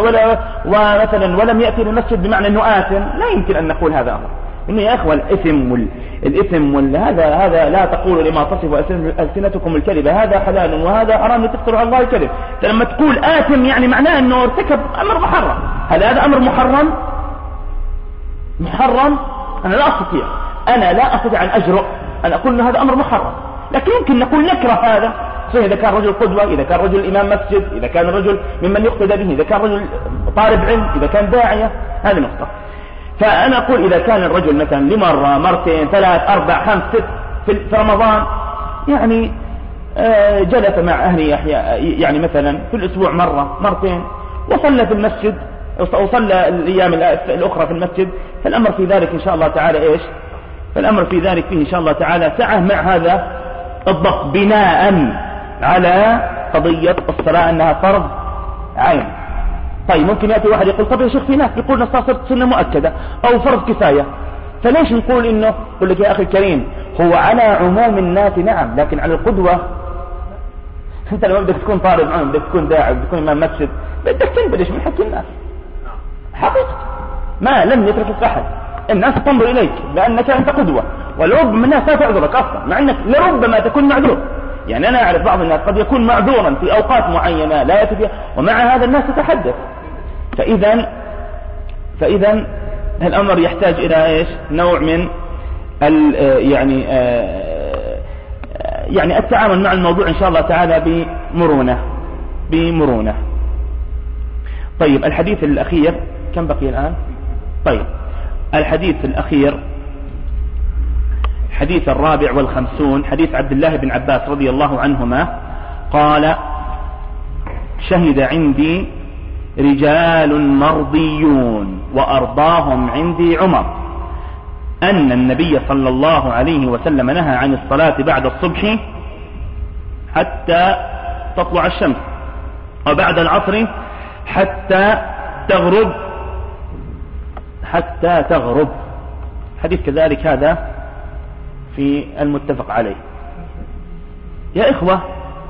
ولم يأتي للمسجد بمعنى أنه آثم، لا يمكن أن نقول هذا أمر. إنه يا أخوة الإثم هذا لا تقولوا لما تصف ألسنتكم الكذب هذا حلال وهذا حرام لتفتروا على الله الكذب. فلما تقول آثم يعني معناه أنه ارتكب أمر محرم. هل هذا أمر محرم؟ أنا لا أستطيع أن أجرؤ أن أقول أن هذا أمر محرم، لكن يمكن نقول نكره هذا. إذا كان رجل قدوة، إذا كان رجل إمام مسجد، إذا كان رجل ممن يقتدى به، إذا كان رجل طالب علم، إذا كان داعية، هذه نقطة. فأنا أقول إذا كان الرجل مثلا لمرة مرتين 3 4 5 6 في رمضان يعني جلس مع أهله يعني مثلا في الأسبوع مرة مرتين وصلى في المسجد وصلى الأيام الأخرى في المسجد، فالأمر في ذلك إن شاء الله تعالى فالأمر في ذلك فيه إن شاء الله تعالى سعة مع هذا الضبط، بناء على قضية الصلاة أنها فرض عين. طيب ممكن يأتي واحد يقول طب يا شيخ في ناس يقول الصلاة صارت سنة مؤكدة أو فرض كفاية، فليش نقول إنه يقول لك يا أخي الكريم هو على عموم الناس نعم، لكن على القدوة أنت لما بدك تكون طالب علم، بدك تكون داعي، بدك تكون إمام مسجد، بدك تنبلش من حق الناس حقيقة ما لم يتركك أحد، الناس تنظر إليك لأنك أنت قدوة، ولربما الناس لا تعذرك أصلا مع أنك لربما تكون معذور. يعني أنا أعرف بعض الناس قد يكون معذورا في أوقات معينة لا يأتي فيها، ومع هذا الناس تتحدث. فإذا الأمر يحتاج إلى نوع من يعني التعامل مع الموضوع إن شاء الله تعالى بمرونة. طيب الحديث الأخير كم بقي الآن؟ طيب الحديث الأخير حديث 54 حديث عبد الله بن عباس رضي الله عنهما قال: شهد عندي رجال مرضيون وأرضاهم عندي عمر أن النبي صلى الله عليه وسلم نهى عن الصلاة بعد الصبح حتى تطلع الشمس، وبعد العصر حتى تغرب. حديث كذلك هذا في المتفق عليه. يا إخوة،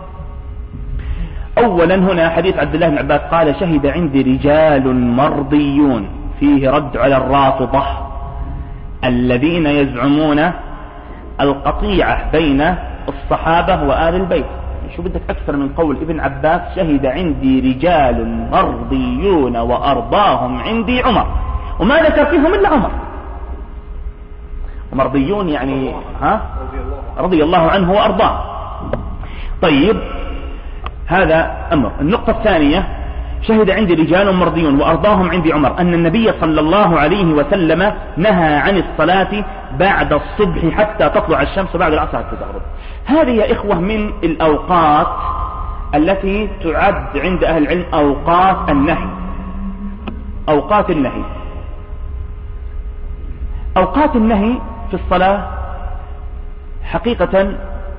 أولا هنا حديث عبد الله بن عباس قال: شهد عندي رجال مرضيون، فيه رد على الرافضة الذين يزعمون القطيعة بين الصحابة وآل البيت. شو بدك أكثر من قول ابن عباس: شهد عندي رجال مرضيون وأرضاهم عندي عمر، وما ذكر فيهم إلا عمر. مرضيون يعني رضي الله عنه وأرضاه. طيب هذا أمر. النقطة الثانية: شهد عندي رجال مرضيون وأرضاهم عندي عمر أن النبي صلى الله عليه وسلم نهى عن الصلاة بعد الصبح حتى تطلع الشمس وبعد العصر حتى تغرب. هذه يا إخوة من الأوقات التي تعد عند أهل العلم أوقات النهي. أوقات النهي في الصلاة حقيقة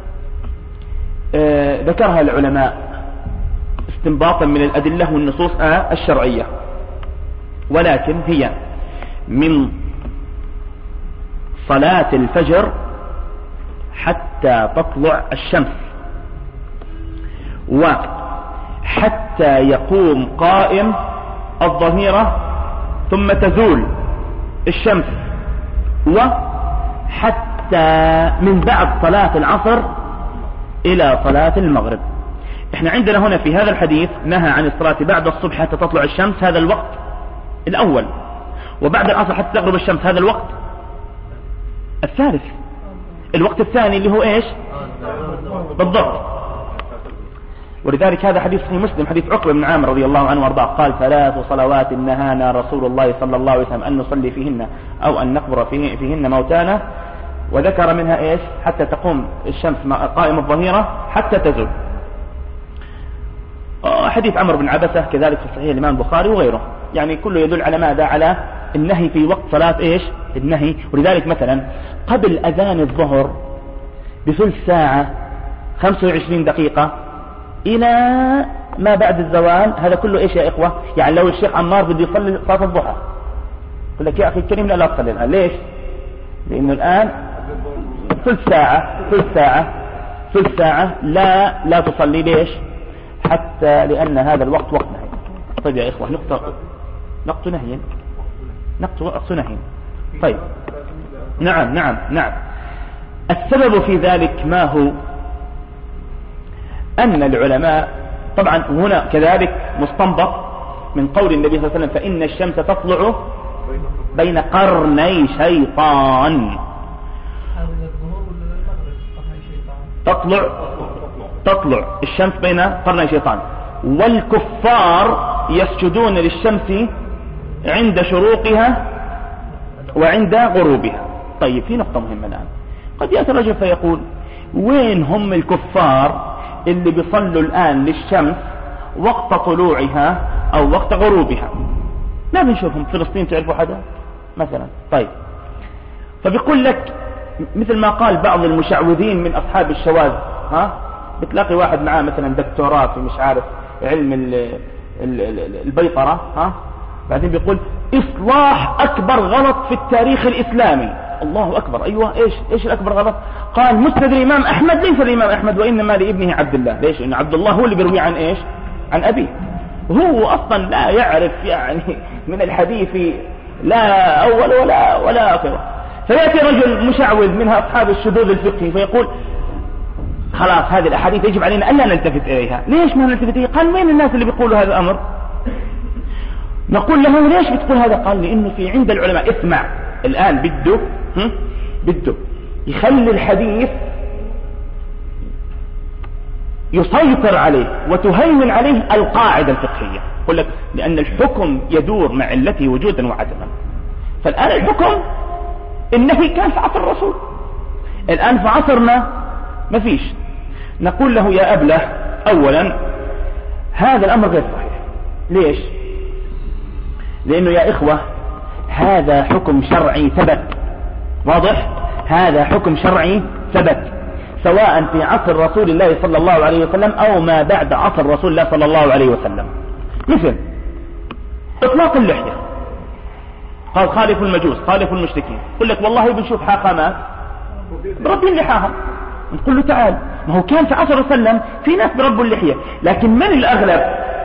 ذكرها العلماء استنباطا من الأدلة والنصوص الشرعية، ولكن هي من صلاة الفجر حتى تطلع الشمس، وحتى يقوم قائم الظهيرة ثم تزول الشمس، وحتى من بعد صلاة العصر إلى صلاة المغرب. احنا عندنا هنا في هذا الحديث نهى عن الصلاة بعد الصبح حتى تطلع الشمس، هذا الوقت الأول وبعد العصر حتى تغرب الشمس، هذا الوقت الثالث. الوقت الثاني اللي هو ايش بالضبط. ولذلك هذا حديث صحيح مسلم، حديث عقبة بن عامر رضي الله عنه وارضاه قال 3 صلوات نهانا رسول الله صلى الله عليه وسلم أن نصلي فيهن أو أن نقبر فيهن موتانا، وذكر منها ايش حتى تقوم الشمس قائم الظهيرة حتى تزول. حديث عمرو بن عبسة كذلك في صحيح الإمام البخاري وغيره، يعني كله يدل على ماذا؟ على النهي في وقت صلاة ايش النهي. ولذلك مثلا قبل أذان الظهر بثلث ساعة 25 دقيقة إلى ما بعد الزوال، هذا كله ايش يا إخوة؟ يعني لو الشيخ عمار بده يصلي صلاة الضحى يقول لك يا أخي الكريم لا تصلي الآن. ليش؟ لأنه الآن ثلث ساعة لا تصلي. ليش؟ حتى لأن هذا الوقت وقت نهي. طيب يا إخوة نقط نهي. طيب نعم. السبب في ذلك ما هو؟ أن العلماء طبعا هنا كذلك مستنبط من قول النبي صلى الله عليه وسلم فإن الشمس تطلع بين قرني شيطان. تطلع الشمس بين قرني شيطان. والكفار يسجدون للشمس عند شروقها وعند غروبها. طيب في نقطة مهمة الآن، قد يأتي الرجل فيقول وين هم الكفار اللي بيصلوا الآن للشمس وقت طلوعها أو وقت غروبها؟ لا بنشوفهم في فلسطين، تعرفوا حدا مثلا؟ طيب فبيقول لك مثل ما قال بعض المشعوذين من أصحاب الشواذ، بتلاقي واحد معاه مثلا دكتوراه في مش عارف علم البيطرة، بعدين بيقول إصلاح أكبر غلط في التاريخ الإسلامي. الله أكبر. أيوة إيش الأكبر غلط؟ قال مسند الإمام أحمد ليس الإمام أحمد وإنما لابنه عبد الله. ليش؟ إن عبد الله هو اللي بيروي عن إيش؟ عن أبيه. هو أصلا لا يعرف يعني من الحديث لا أول ولا آخر. فيأتي رجل مشعوذ منها أصحاب الشذوذ الفقهي فيقول خلاص هذه الأحاديث يجب علينا ألا نلتفت إليها. ليش ما نلتفت إليها؟ قال وين الناس اللي بيقولوا هذا الأمر؟ نقول له ليش بتقول هذا؟ قال لأنه في عند العلماء اسمع الآن بده يخلي الحديث يسيطر عليه وتهيمن عليه القاعدة الفقهية. يقول لك لأن الحكم يدور مع علته وجودا وعدما. فالآن الحكم النهي كان في عصر الرسول، الآن في عصرنا ما فيش. نقول له يا أبله أولا هذا الأمر غير صحيح. ليش؟ لأنه يا إخوة هذا حكم شرعي ثبت، واضح؟ هذا حكم شرعي ثبت سواء في عصر رسول الله صلى الله عليه وسلم أو ما بعد عصر رسول الله صلى الله عليه وسلم. مثل إطلاق اللحية، قال خالف المجوس خالف المشركين. يقول لك والله بنشوف حاخامات بربين لحاهم، نقول له تعال ما هو كان في عصر وسلم في ناس بربوا اللحية، لكن من الأغلب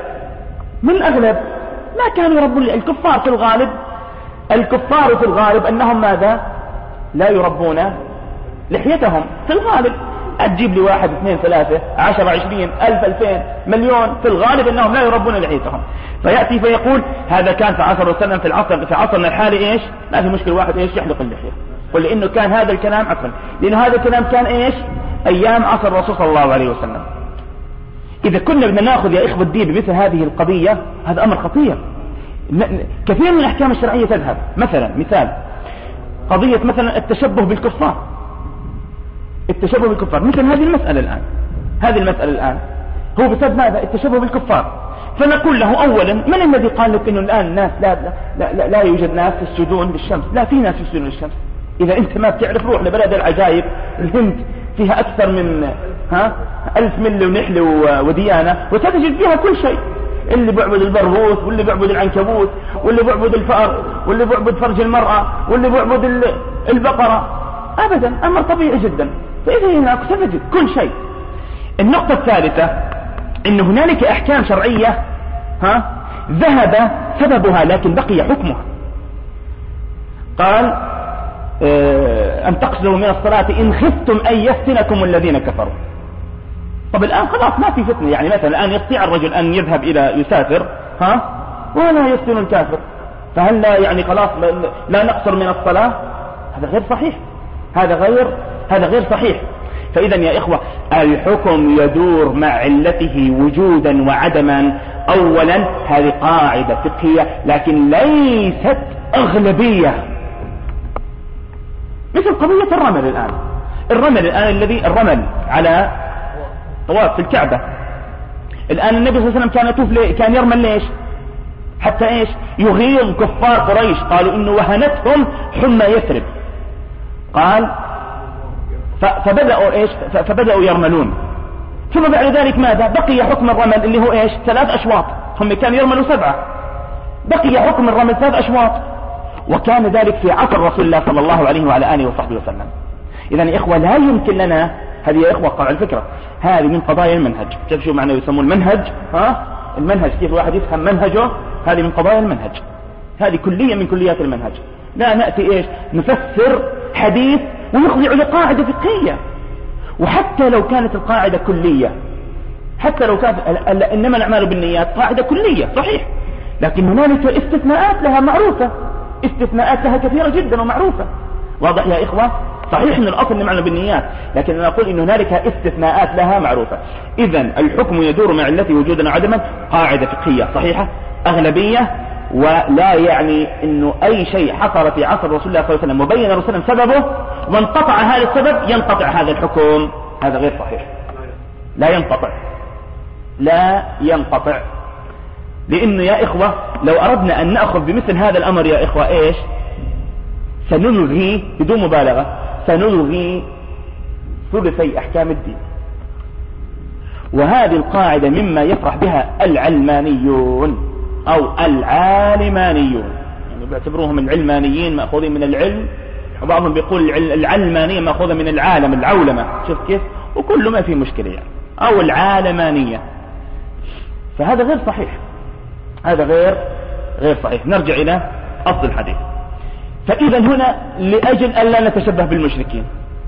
ما كانوا يربوا الكفار في الغالب. الكفار في الغالب أنهم ماذا؟ لا يربون لحيتهم في الغالب. أتجيب لي 1 2 3 10 20 1000 2000 مليون، في الغالب أنهم لا يربون لحيتهم. فيأتي فيقول هذا كان في عصر وسلم في عصرنا الحالي إيش؟ ما في مشكلة واحد إيش يحلق اللحية. قل لأنه كان هذا الكلام عفوا، لأنه هذا الكلام كان إيش؟ أيام عصر الرسول صلى الله عليه وسلم. إذا كنا بدنا نأخذ يا إخوة الدين بمثل هذه القضية هذا أمر خطير. كثير من الأحكام الشرعية تذهب. مثال قضية مثلا التشبه بالكفار، مثل هذه المسألة الآن هو بسبب ماذا؟ التشبه بالكفار. فنقول له أولا من الذي قال لك إنه الآن الناس لا يوجد ناس يسجدون للشمس؟ لا، في ناس يسجدون للشمس. إذا أنت ما بتعرف روح لبلد العجائب، الهند فيها أكثر من 1000 ملة ونحلة وديانة وتجد فيها كل شيء. اللي بيعبد البرغوث واللي بيعبد العنكبوت واللي بيعبد الفأر واللي بيعبد فرج المرأة واللي بيعبد البقرة. أبدا أمر طبيعي جدا. فإذا هناك ستجد كل شيء. النقطة الثالثة إن هنالك أحكام شرعية ذهب سببها لكن بقي حكمها. قال أن تقصروا من الصلاة إن خفتم أن يفتنكم الذين كفروا. طب الآن خلاص ما في فتنة، يعني مثلا الآن يستطيع الرجل أن يذهب إلى يسافر ولا يفتن الكافر. فهل لا يعني خلاص لا نقصر من الصلاة؟ هذا غير صحيح، هذا غير صحيح. فإذا يا إخوة الحكم يدور مع علته وجودا وعدما. أولا هذه قاعدة فقهية لكن ليست أغلبية، مثل قضية الرمل الآن الذي الرمل على طواف في الكعبة. الآن النبي صلى الله عليه وسلم كان يطوف كان يرمل ليش؟ حتى ايش؟ يغيظ كفار قريش، قالوا انه وهنتهم حمى يثرب. قال فبدأوا ايش؟ فبدأوا يرملون. ثم بعد ذلك ماذا؟ بقي حكم الرمل اللي هو ايش؟ 3 أشواط. هم كانوا يرملوا 7، بقي حكم الرمل 3 أشواط. وكان ذلك في عصر رسول الله صلى الله عليه وعلى آله وصحبه وسلم. إذن يا إخوة لا يمكن لنا، هذه يا إخوة قطع الفكرة، هذه من قضايا المنهج. شوف شو معنى يسمون المنهج، المنهج كيف الواحد يفهم منهجه، هذه من قضايا المنهج، هذه كلية من كليات المنهج. لا نأتي ايش؟ نفسر حديث ونخضع لقاعدة فقهية. وحتى لو كانت القاعدة كلية، حتى لو كانت انما الاعمال بالنيات قاعدة كلية صحيح، لكن هنالك استثناءات لها معروفة، استثناءات لها كثيرة جدا ومعروفة. واضح يا إخوة؟ صحيح ان الاصل انما بالنيات، لكن انا اقول ان هنالك استثناءات لها معروفة. اذا الحكم يدور مع علته وجودا وعدما، قاعدة فقهية صحيحة أغلبية. ولا يعني انه اي شيء حصل في عصر رسول الله صلى الله عليه وسلم وبين الرسول سببه وانقطع هذا السبب ينقطع هذا الحكم، هذا غير صحيح. لا ينقطع. لانه يا اخوة لو اردنا ان نأخذ بمثل هذا الامر يا اخوة ايش؟ سنلغي بدون مبالغة، سنلغي ثلثي احكام الدين. وهذه القاعدة مما يفرح بها العلمانيون او العالمانيون، يعني بيعتبروهم العلمانيين مأخوذين من العلم، وبعضهم بيقول العلمانية مأخوذة من العالم، العولمة، شوف كيف، وكل ما في مشكلة يعني، او العالمانية. فهذا غير صحيح، هذا غير صحيح. نرجع الى اصل الحديث. فاذا هنا لاجل ان لا نتشبه بالمشركين،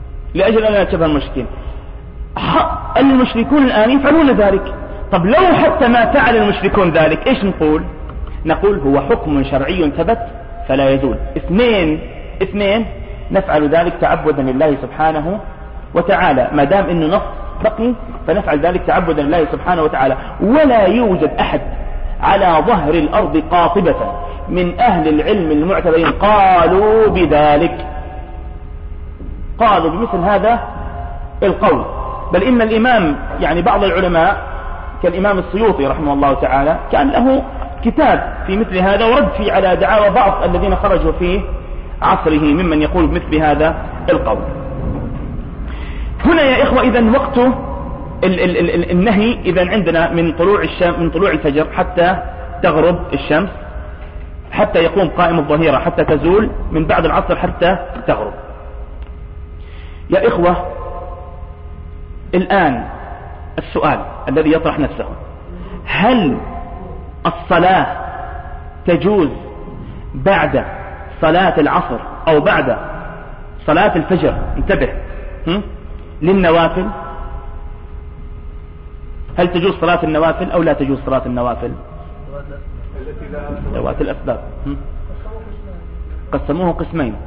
المشركون الان يفعلون ذلك. طب لو حتى ما فعل المشركون ذلك ايش نقول هو حكم شرعي ثبت فلا يزول. اثنين نفعل ذلك تعبدا لله سبحانه وتعالى، ما دام انه نص بقي فنفعل ذلك تعبدا لله سبحانه وتعالى. ولا يوجد احد على ظهر الارض قاطبة من اهل العلم المعتبرين قالوا بذلك، قالوا بمثل هذا القول. بل ان الامام يعني بعض العلماء كالامام السيوطي رحمه الله تعالى كان له كتاب في مثل هذا ورد فيه على دعاوى بعض الذين خرجوا في عصره ممن يقول بمثل هذا القول. هنا يا إخوة إذن وقت النهي إذن عندنا من طلوع الفجر حتى تغرب الشمس، حتى يقوم قائم الظهيرة، حتى تزول من بعد العصر حتى تغرب. يا إخوة الآن السؤال الذي يطرح نفسه، هل الصلاة تجوز بعد صلاة العصر أو بعد صلاة الفجر؟ انتبه، للنوافل. هل تجوز صلاة النوافل أو لا تجوز صلاة النوافل؟ ذوات الأسباب قسموه قسمين،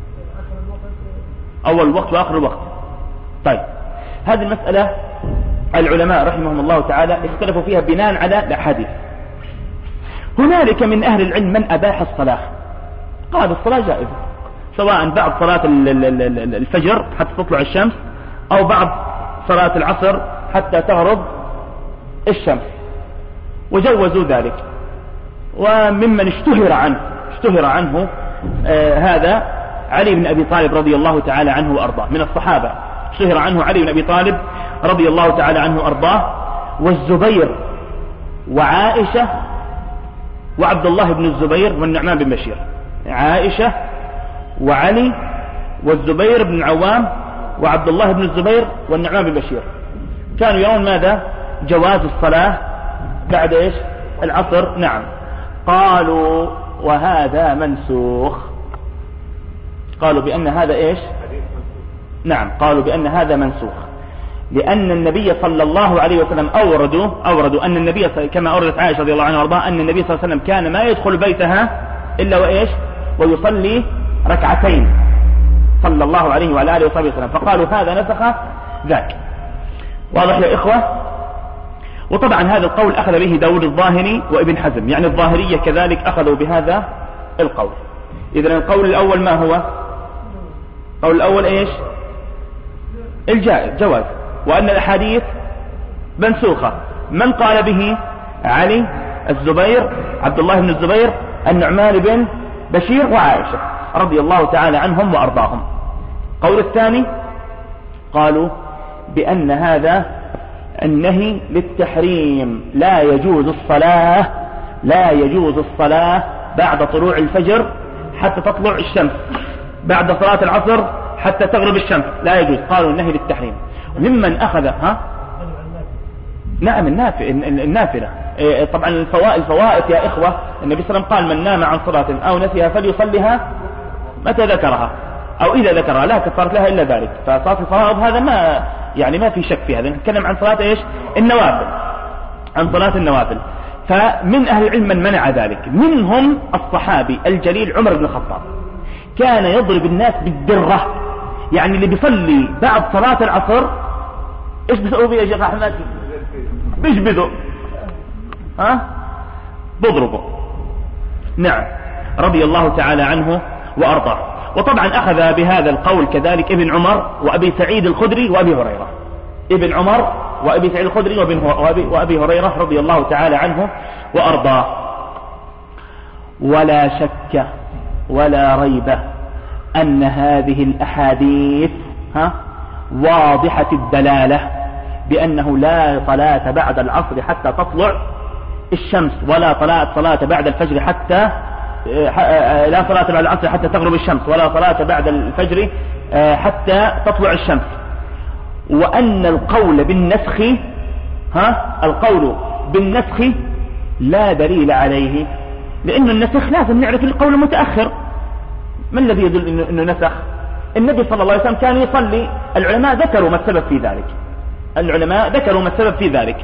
أول وقت وآخر الوقت. طيب هذه المسألة العلماء رحمهم الله تعالى اختلفوا فيها بناء على الأحاديث. هنالك من أهل العلم من أباح الصلاة، قال الصلاة جائزة سواء بعد صلاة الفجر حتى تطلع الشمس أو بعد صلاة العصر حتى تغرب الشمس، وجوزوا ذلك. وممن اشتهر عنه هذا علي بن أبي طالب رضي الله تعالى عنه وأرضاه، من الصحابة اشتهر عنه علي بن أبي طالب رضي الله تعالى عنه وأرضاه، والزبير وعائشة وعبد الله بن الزبير والنعمان بن بشير. عائشة وعلي والزبير بن العوام وعبد الله بن الزبير والنعمان بن بشير كانوا يرون ماذا؟ جواز الصلاة بعد ايش؟ العصر. نعم. قالوا وهذا منسوخ، قالوا بأن هذا ايش؟ نعم، قالوا بأن هذا منسوخ، لأن النبي صلى الله عليه وسلم أوردوا أن النبي كما أوردت عائشة رضي الله عنها وارضاها أن النبي صلى الله عليه وسلم كان ما يدخل بيتها إلا وإيش ويصلي ركعتين صلى الله عليه وعلى آله وصحبه وسلم، فقالوا هذا نسخ ذاك. واضح يا إخوة؟ وطبعا هذا القول أخذ به داود الظاهري وابن حزم، يعني الظاهرية كذلك أخذوا بهذا القول. إذن القول الأول ما هو؟ القول الأول إيش؟ الجائز جواز، وأن الأحاديث منسوخة. من قال به؟ علي، الزبير، عبد الله بن الزبير، النعمان بن بشير، وعائشة رضي الله تعالى عنهم وأرضاهم. قول الثاني قالوا بأن هذا النهي للتحريم، لا يجوز الصلاة بعد طلوع الفجر حتى تطلع الشمس، بعد صلاة العصر حتى تغرب الشمس، لا يجوز. قالوا النهي للتحريم. ممن أخذ نعم النافلة. طبعا الفوائد يا إخوة، النبي صلى الله عليه وسلم قال من نام عن صلاة أو نسيها فليصليها متى ذكرها أو إذا ذكرها، لا كفارة لها إلا ذلك. فصلاة الفرائض هذا ما في شك في هذا. نتكلم عن صلاة إيش؟ النوافل، عن صلاة النوافل. فمن أهل العلم من منع ذلك، منهم الصحابي الجليل عمر بن الخطاب، كان يضرب الناس بالدرة. يعني اللي بيصلي بعد صلاة العصر إيش بيسوي فيه يا شيخ أحمد؟ بيجبدوا بضربه. نعم رضي الله تعالى عنه وأرضاه. وطبعا أخذ بهذا القول كذلك ابن عمر وأبي سعيد الخدري وأبي هريرة. ابن عمر وأبي سعيد الخدري وأبي هريرة رضي الله تعالى عنه وأرضاه. ولا شك ولا ريب أن هذه الأحاديث واضحة الدلالة بأنه لا صلاة بعد العصر حتى تطلع الشمس، ولا صلاة بعد الفجر حتى لا صلاة بعد العصر حتى تغرب الشمس، ولا صلاة بعد الفجر حتى تطلع الشمس. وأن القول بالنسخ لا دليل عليه، لأن النسخ لازم نعرف القول المتأخر. ما الذي يدل أنه نسخ؟ النبي صلى الله عليه وسلم كان يصلي، العلماء ذكروا ما السبب في ذلك،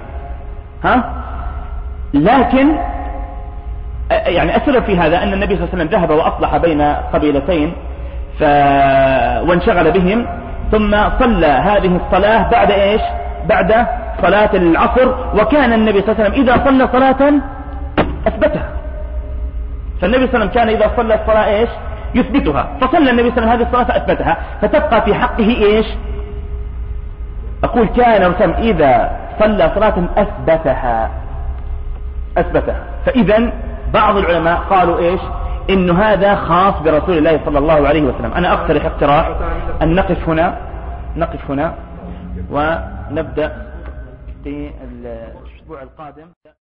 لكن يعني السبب في هذا أن النبي صلى الله عليه وسلم ذهب وأصلح بين قبيلتين وانشغل بهم، ثم صلى هذه الصلاة بعد إيش؟ بعد صلاة العصر. وكان النبي صلى الله عليه وسلم إذا صلى صلاة أثبتها، فالنبي صلى الله عليه وسلم كان إذا صلى الصلاة إيش؟ يثبتها. فصلى النبي صلى الله عليه وسلم هذه الصلاة فأثبتها، فتبقى في حقه إيش؟ أقول كان رسم إذا صلى صلاة أثبتها. فإذا بعض العلماء قالوا إيش؟ إنه هذا خاص برسول الله صلى الله عليه وسلم. أنا أقترح اقتراح أن نقف هنا ونبدأ في الأسبوع القادم.